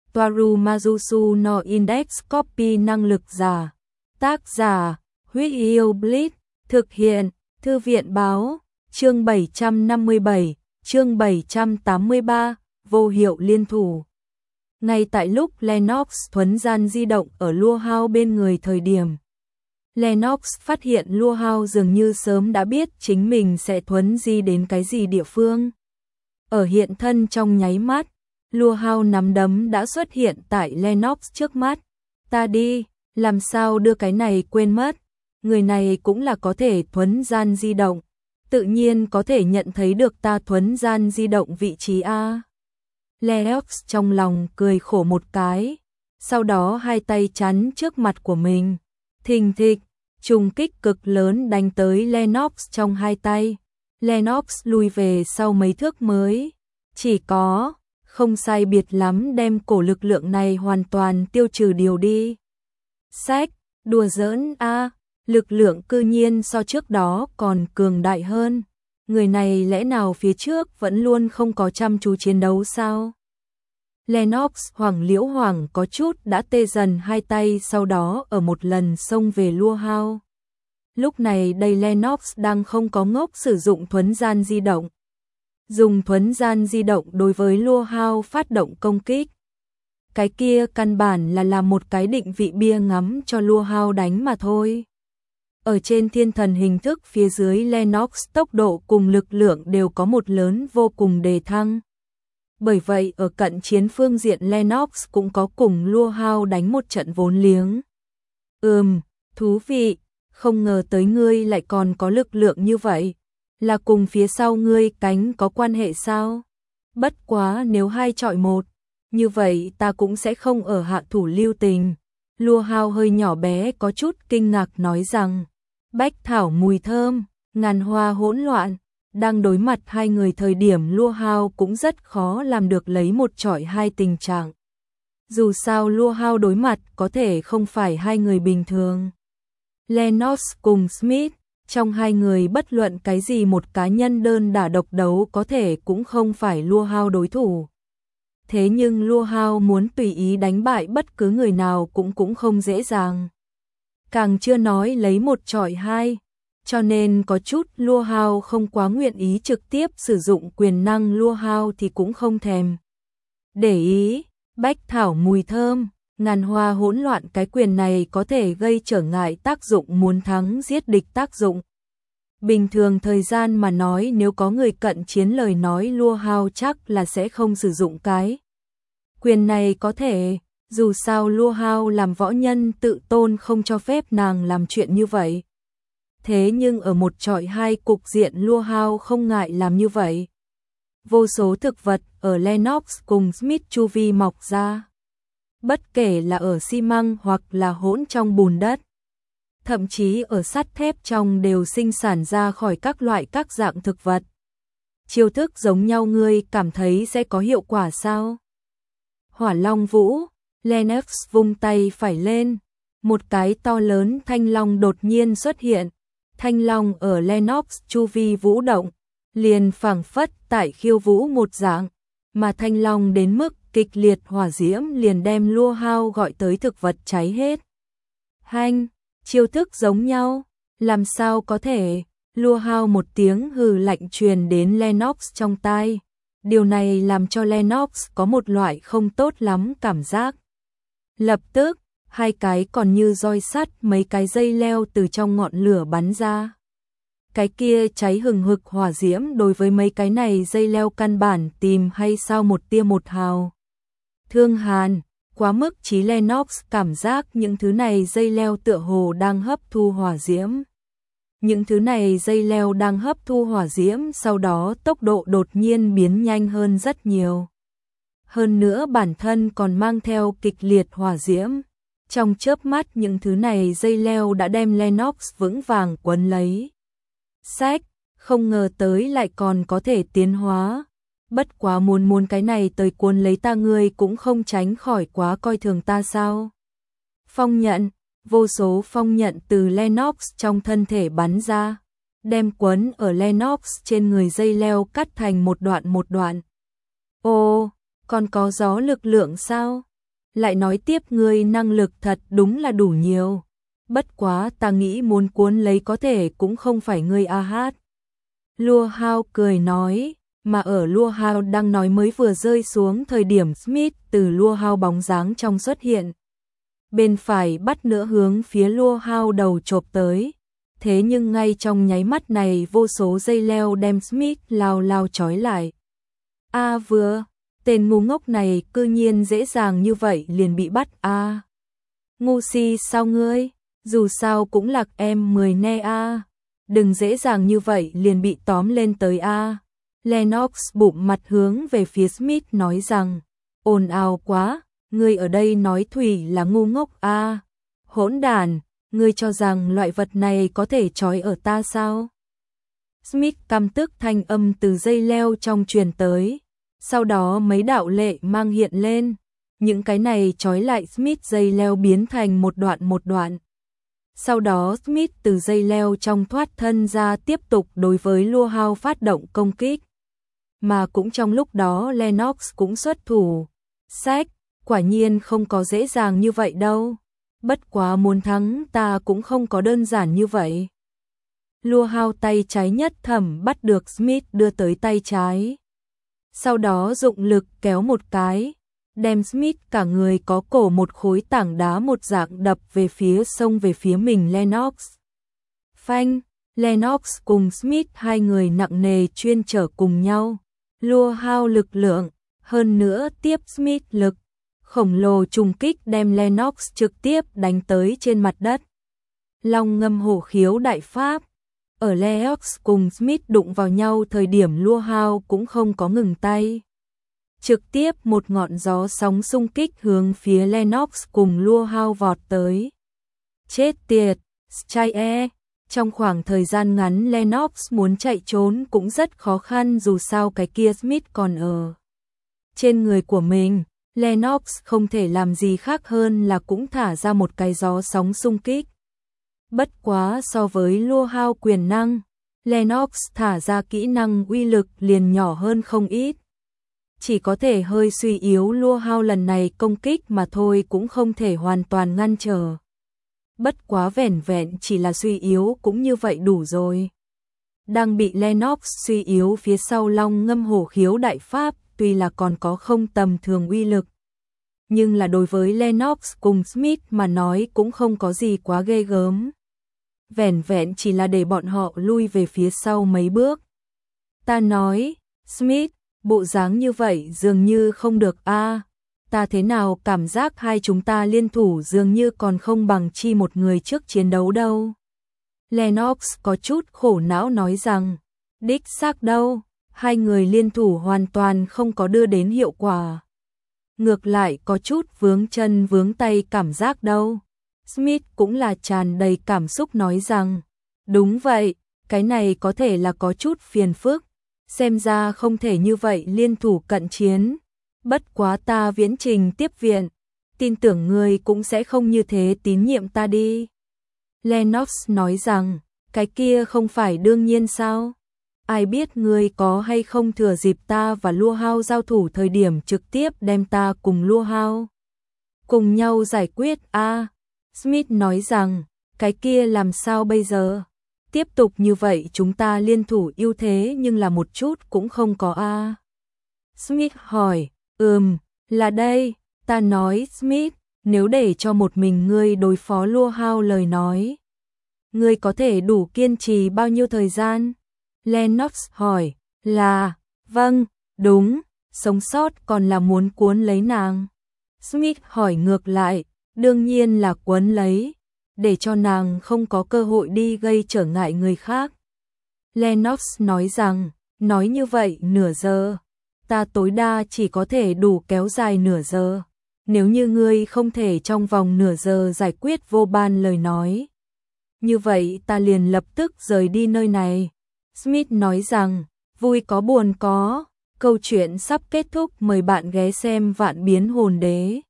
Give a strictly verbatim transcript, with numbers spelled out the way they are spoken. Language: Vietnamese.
Toaru Majusu no Index Copy năng lực giả. Tác giả, Huyết Yêu Blitz, thực hiện, Thư viện báo, chương bảy trăm năm mươi bảy, chương bảy trăm tám mươi ba, vô hiệu liên thủ. Ngay tại lúc Lennox thuấn gian di động ở Lua Hao bên người thời điểm, Lennox phát hiện Lua Hao dường như sớm đã biết chính mình sẽ thuấn di đến cái gì địa phương. Ở hiện thân trong nháy mắt, Lua Hao nắm đấm đã xuất hiện tại Lennox trước mắt. Ta đi, làm sao đưa cái này quên mất, người này cũng là có thể thuấn gian di động, tự nhiên có thể nhận thấy được ta thuấn gian di động vị trí A. Lennox trong lòng cười khổ một cái, sau đó hai tay chắn trước mặt của mình. Thình thịch, trùng kích cực lớn đánh tới Lennox trong hai tay. Lennox lùi về sau mấy thước mới, chỉ có, không sai biệt lắm đem cổ lực lượng này hoàn toàn tiêu trừ điều đi. Sách, đùa giỡn a, lực lượng cư nhiên so trước đó còn cường đại hơn. Người này lẽ nào phía trước vẫn luôn không có chăm chú chiến đấu sao? Lennox hoảng liễu hoảng có chút đã tê dần hai tay, sau đó ở một lần xông về Lua Hao. Lúc này đây Lennox đang không có ngốc sử dụng thuấn gian di động. Dùng thuấn gian di động đối với Lua Hao phát động công kích. Cái kia căn bản là làm một cái định vị bia ngắm cho Lua Hao đánh mà thôi. Ở trên thiên thần hình thức phía dưới, Lennox tốc độ cùng lực lượng đều có một lớn vô cùng đề thăng. Bởi vậy ở cận chiến phương diện Lennox cũng có cùng Lua Hao đánh một trận vốn liếng. Ừm, thú vị, không ngờ tới ngươi lại còn có lực lượng như vậy. Là cùng phía sau ngươi cánh có quan hệ sao? Bất quá nếu hai chọi một, như vậy ta cũng sẽ không ở hạ thủ lưu tình. Lua Hao hơi nhỏ bé có chút kinh ngạc nói rằng, bách thảo mùi thơm, ngàn hoa hỗn loạn. Đang đối mặt hai người thời điểm Lua Hao cũng rất khó làm được lấy một chọi hai tình trạng. Dù sao Lua Hao đối mặt có thể không phải hai người bình thường. Lennox cùng Smith, trong hai người bất luận cái gì một cá nhân đơn đả độc đấu có thể cũng không phải Lua Hao đối thủ. Thế nhưng Lua Hao muốn tùy ý đánh bại bất cứ người nào cũng cũng không dễ dàng. Càng chưa nói lấy một chọi hai. Cho nên có chút Lua Hao không quá nguyện ý trực tiếp sử dụng quyền năng. Lua Hao thì cũng không thèm để ý. Bách thảo mùi thơm, ngàn hoa hỗn loạn, cái quyền này có thể gây trở ngại tác dụng muốn thắng giết địch tác dụng. Bình thường thời gian mà nói, nếu có người cận chiến lời nói Lua Hao chắc là sẽ không sử dụng cái quyền này có thể. Dù sao Lua Hao làm võ nhân tự tôn không cho phép nàng làm chuyện như vậy. Thế nhưng ở một chọi hai cục diện Lua Hao không ngại làm như vậy. Vô số thực vật ở Lennox cùng Smith chu vi mọc ra. Bất kể là ở xi măng hoặc là hỗn trong bùn đất. Thậm chí ở sắt thép trong đều sinh sản ra khỏi các loại các dạng thực vật. Chiêu thức giống nhau, ngươi cảm thấy sẽ có hiệu quả sao? Hỏa Long Vũ, Lennox vung tay phải lên. Một cái to lớn thanh long đột nhiên xuất hiện. Thanh long ở Lennox chu vi vũ động, liền phảng phất tại khiêu vũ một dạng, mà thanh long đến mức kịch liệt hỏa diễm liền đem Lua Hao gọi tới thực vật cháy hết. Hanh, chiêu thức giống nhau, làm sao có thể? Lua Hao một tiếng hừ lạnh truyền đến Lennox trong tai. Điều này làm cho Lennox có một loại không tốt lắm cảm giác. Lập tức, hai cái còn như roi sắt mấy cái dây leo từ trong ngọn lửa bắn ra. Cái kia cháy hừng hực hỏa diễm đối với mấy cái này dây leo căn bản tìm hay sao một tia một hào. Thương hàn, quá mức chí Lennox cảm giác những thứ này dây leo tựa hồ đang hấp thu hỏa diễm. Những thứ này dây leo đang hấp thu hỏa diễm, sau đó tốc độ đột nhiên biến nhanh hơn rất nhiều. Hơn nữa bản thân còn mang theo kịch liệt hỏa diễm. Trong chớp mắt những thứ này dây leo đã đem Lennox vững vàng quấn lấy. Sách, không ngờ tới lại còn có thể tiến hóa. Bất quá muốn muốn cái này tới cuốn lấy ta, ngươi cũng không tránh khỏi quá coi thường ta sao? Phong nhận, vô số phong nhận từ Lennox trong thân thể bắn ra, đem quấn ở Lennox trên người dây leo cắt thành một đoạn một đoạn. Ô, còn có gió lực lượng sao? lại nói tiếp ngươi năng lực thật đúng là đủ nhiều. Bất quá ta nghĩ muốn cuốn lấy có thể cũng không phải ngươi a hát. Lua Hao cười nói, mà ở Lua Hao đang nói mới vừa rơi xuống thời điểm Smith từ Lua Hao bóng dáng trong xuất hiện. Bên phải bắt nữa hướng phía Lua Hao đầu chộp tới. Thế nhưng ngay trong nháy mắt này vô số dây leo đem Smith lao lao trói lại. A vừa, tên ngu ngốc này cư nhiên dễ dàng như vậy liền bị bắt a. À. Ngu si sao ngươi, dù sao cũng là em mười ne a. À. Đừng dễ dàng như vậy liền bị tóm lên tới a. À. Lennox bụng mặt hướng về phía Smith nói rằng, ồn ào quá, ngươi ở đây nói Thủy là ngu ngốc a. À. Hỗn đản, ngươi cho rằng loại vật này có thể trói ở ta sao? Smith căm tức thanh âm từ dây leo trong truyền tới, sau đó mấy đạo lệ mang hiện lên, những cái này trói lại Smith dây leo biến thành một đoạn một đoạn. Sau đó Smith từ dây leo trong thoát thân ra tiếp tục đối với Lua Hao phát động công kích. Mà cũng trong lúc đó Lennox cũng xuất thủ. Sách, quả nhiên không có dễ dàng như vậy đâu. Bất quá muốn thắng ta cũng không có đơn giản như vậy. Lua Hao tay trái nhất thẩm bắt được Smith đưa tới tay trái. Sau đó dụng lực kéo một cái, đem Smith cả người có cổ một khối tảng đá một dạng đập về phía sông về phía mình Lennox. Phanh, Lennox cùng Smith hai người nặng nề chuyên trở cùng nhau. Lua Hao lực lượng, hơn nữa tiếp Smith lực. Khổng lồ trùng kích đem Lennox trực tiếp đánh tới trên mặt đất. Long ngâm hổ khiếu đại pháp. Ở Lennox cùng Smith đụng vào nhau thời điểm Lua Hao cũng không có ngừng tay. Trực tiếp một ngọn gió sóng xung kích hướng phía Lennox cùng Lua Hao vọt tới. Chết tiệt, Strike. Trong khoảng thời gian ngắn Lennox muốn chạy trốn cũng rất khó khăn dù sao cái kia Smith còn ở trên người của mình. Lennox không thể làm gì khác hơn là cũng thả ra một cái gió sóng xung kích. Bất quá so với Lua Hao quyền năng, Lennox thả ra kỹ năng uy lực liền nhỏ hơn không ít. Chỉ có thể hơi suy yếu Lua Hao lần này công kích mà thôi cũng không thể hoàn toàn ngăn trở. Bất quá vẻn vẹn chỉ là suy yếu cũng như vậy đủ rồi. Đang bị Lennox suy yếu phía sau long ngâm hổ khiếu đại pháp tuy là còn có không tầm thường uy lực. Nhưng là đối với Lennox cùng Smith mà nói cũng không có gì quá ghê gớm. Vẻn vẹn chỉ là để bọn họ lui về phía sau mấy bước. Ta nói, Smith, bộ dáng như vậy dường như không được a. À, ta thế nào cảm giác hai chúng ta liên thủ dường như còn không bằng chi một người trước chiến đấu đâu. Lennox có chút khổ não nói rằng, đích xác đâu, hai người liên thủ hoàn toàn không có đưa đến hiệu quả. Ngược lại có chút vướng chân vướng tay cảm giác đâu. Smith cũng là tràn đầy cảm xúc nói rằng, đúng vậy, cái này có thể là có chút phiền phức, xem ra không thể như vậy liên thủ cận chiến. Bất quá ta viễn trình tiếp viện, tin tưởng ngươi cũng sẽ không như thế tín nhiệm ta đi. Lennox nói rằng, cái kia không phải đương nhiên sao? Ai biết ngươi có hay không thừa dịp ta và Lua Hao giao thủ thời điểm trực tiếp đem ta cùng Lua Hao cùng nhau giải quyết a. À, Smith nói rằng, cái kia làm sao bây giờ? Tiếp tục như vậy chúng ta liên thủ ưu thế nhưng là một chút cũng không có a. À. Smith hỏi, ừm, là đây, ta nói Smith, nếu để cho một mình ngươi đối phó Lua Hao lời nói, ngươi có thể đủ kiên trì bao nhiêu thời gian? Lennox hỏi, là, vâng, đúng, sống sót còn là muốn cuốn lấy nàng. Smith hỏi ngược lại, đương nhiên là cuốn lấy, để cho nàng không có cơ hội đi gây trở ngại người khác. Lennox nói rằng, nói như vậy nửa giờ, ta tối đa chỉ có thể đủ kéo dài nửa giờ. Nếu như ngươi không thể trong vòng nửa giờ giải quyết vô ban lời nói, như vậy ta liền lập tức rời đi nơi này. Smith nói rằng, vui có buồn có, câu chuyện sắp kết thúc, mời bạn ghé xem Vạn Biến Hồn Đế.